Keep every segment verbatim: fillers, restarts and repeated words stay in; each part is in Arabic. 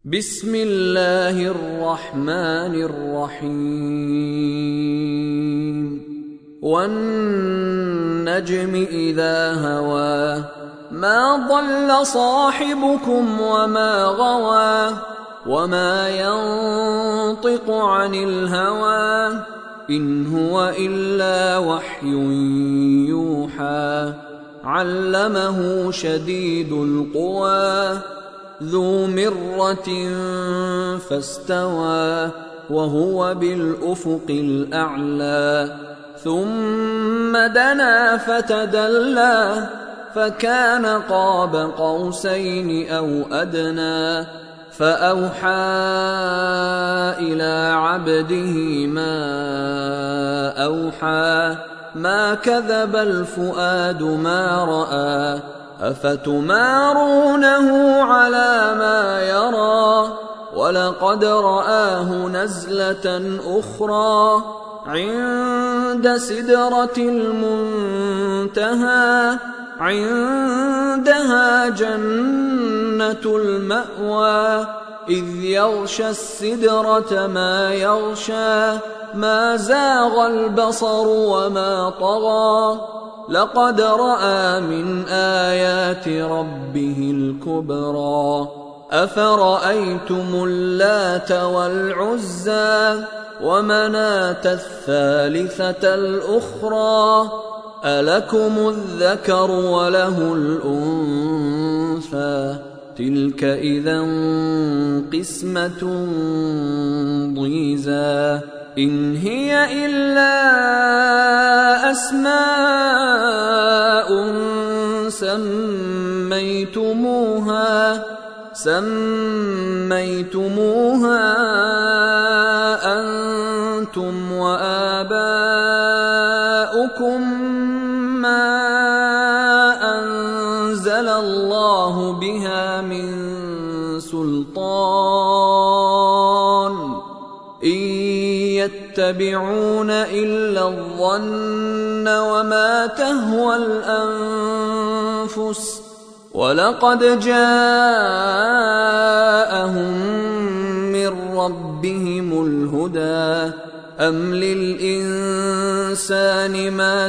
بسم الله الرحمن الرحيم والنجم إذا هوى ما ضل صاحبكم وما غوى وما ينطق عن الهوى إن هو إلا وحي يوحى علمه شديد القوى ذو مرة فاستوى وهو بالأفق الأعلى ثم دنا فتدلى فكان قاب قوسين أو أدنى فأوحى إلى عبده ما أوحى ما كذب الفؤاد ما رأى أفتمارونه على ما يرى ولقد رآه نزلة أخرى عند سدرة المنتهى عندها جنة المأوى إذ يغشى السدرة ما يغشى ما زاغ البصر وما طغى لقد رأى من آيات ربه الكبرى أفرأيتم اللات والعزى ومناة الثالثة الأخرى ألكم الذكر وله الأنثى تلك إذا قسمة ضيزى إن هي إلا أسماء سميتموها سميتموها أنتم وآباؤكم ما أنزل الله بها من سلطان إن يتبعون إلا الظن وما تهوى الأنفس ولقد جاءهم من ربهم الهدى أم للإنسان ما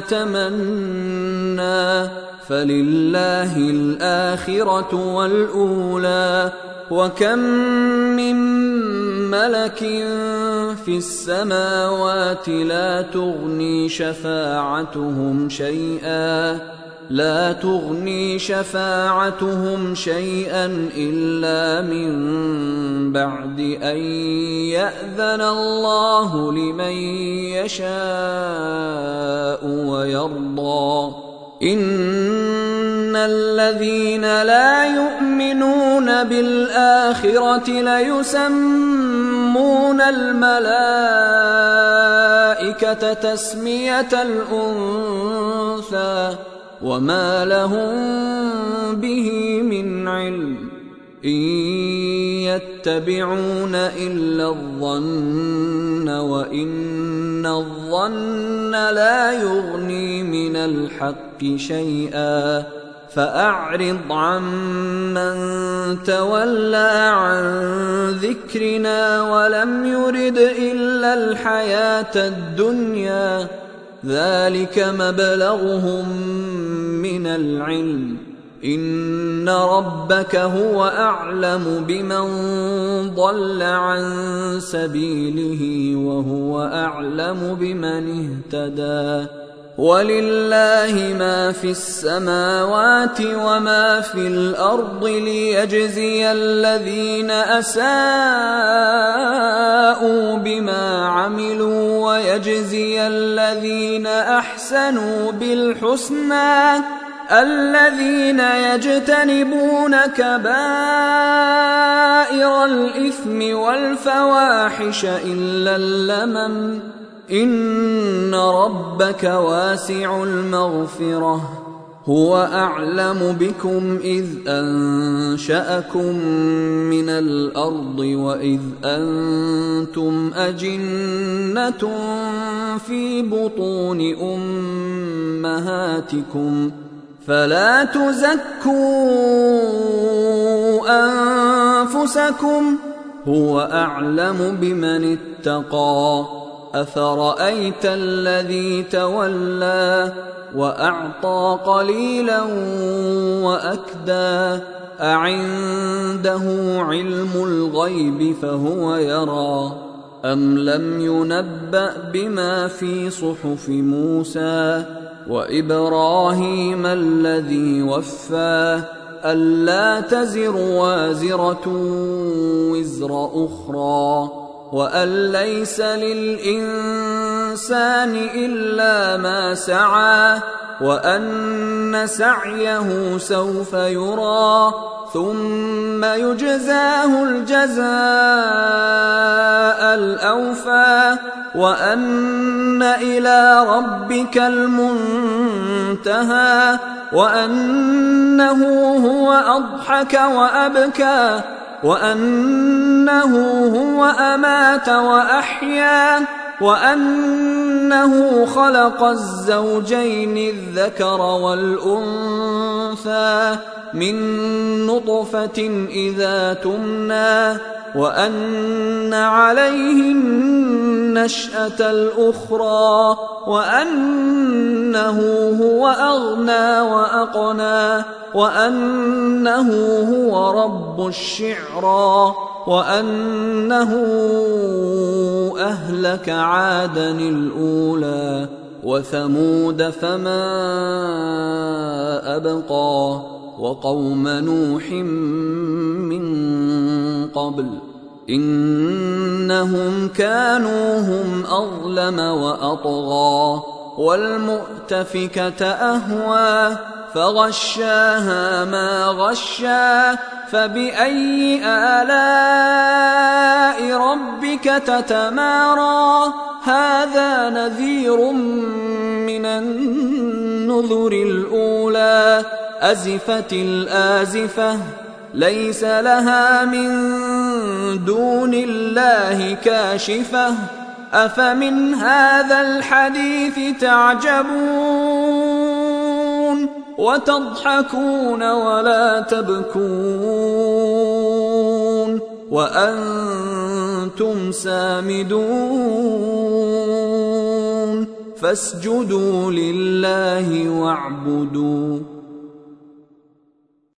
تمنى فلله الآخرة والأولى وكم من ملك في السماوات لا تغني شفاعتهم شيئا لا تغني شفاعتهم شيئا إلا من بعد أن يأذن الله لمن يشاء ويرضى إن الذين لا يؤمنون بالآخرة ليسمون الملائكة تسمية الأنثى وما لهم به من علم إن يتبعون إلا الظن وإن الظن لا يغني من الحق شيئا فأعرض عمن تولى عن ذكرنا ولم يرد إلا الحياة الدنيا ذلك مبلغهم من العلم إن ربك هو أعلم بمن ضل عن سبيله وهو أعلم بمن اهتدى ولله ما في السماوات وما في الأرض ليجزي الذين أساءوا بما عملوا ويجزي الذين أحسنوا بالحسنى الذين يجتنبون كبائر الإثم والفواحش إلا اللمم إن ربك واسع المغفرة هو أعلم بكم إذ أنشأكم من الأرض وإذ أنتم أجنة في بطون أمهاتكم فلا تزكوا أنفسكم هو أعلم بمن اتقى أفرأيت الذي تولى وأعطى قليلا وأكدى أعنده علم الغيب فهو يرى أم لم ينبأ بما في صحف موسى وإبراهيم الذي وفى ألا تزر وازرة وزر أخرى وأن ليس للإنسان إلا ما سعى وأن سعيه سوف يرى ثم يجزاه الجزاء الأوفى وأن إلى ربك المنتهى وأنه هو أضحك وأبكى وأنه هو أمات وأحيا وأنه خلق الزوجين الذكر والأنثى من نطفة إذا تمنى وأن عليه النشأة الأخرى وأنه هو أغنى وأقنى وأنه هو رب الشعرى وأنه أهلك عادا الأولى وثمود فما أبقى وقوم نوح من قبل إنهم كانوا هم أظلم وأطغى والمؤتفكة أهوى فغشاها ما غشا فبأي آلاء ربك تتمارى هذا نذير من النذر الأولى أزفت الآزفة ليس لها من دون الله كاشفة أفمن هذا الحديث تعجبون وتضحكون ولا تبكون وأنتم سامدون فاسجدوا لله واعبدوا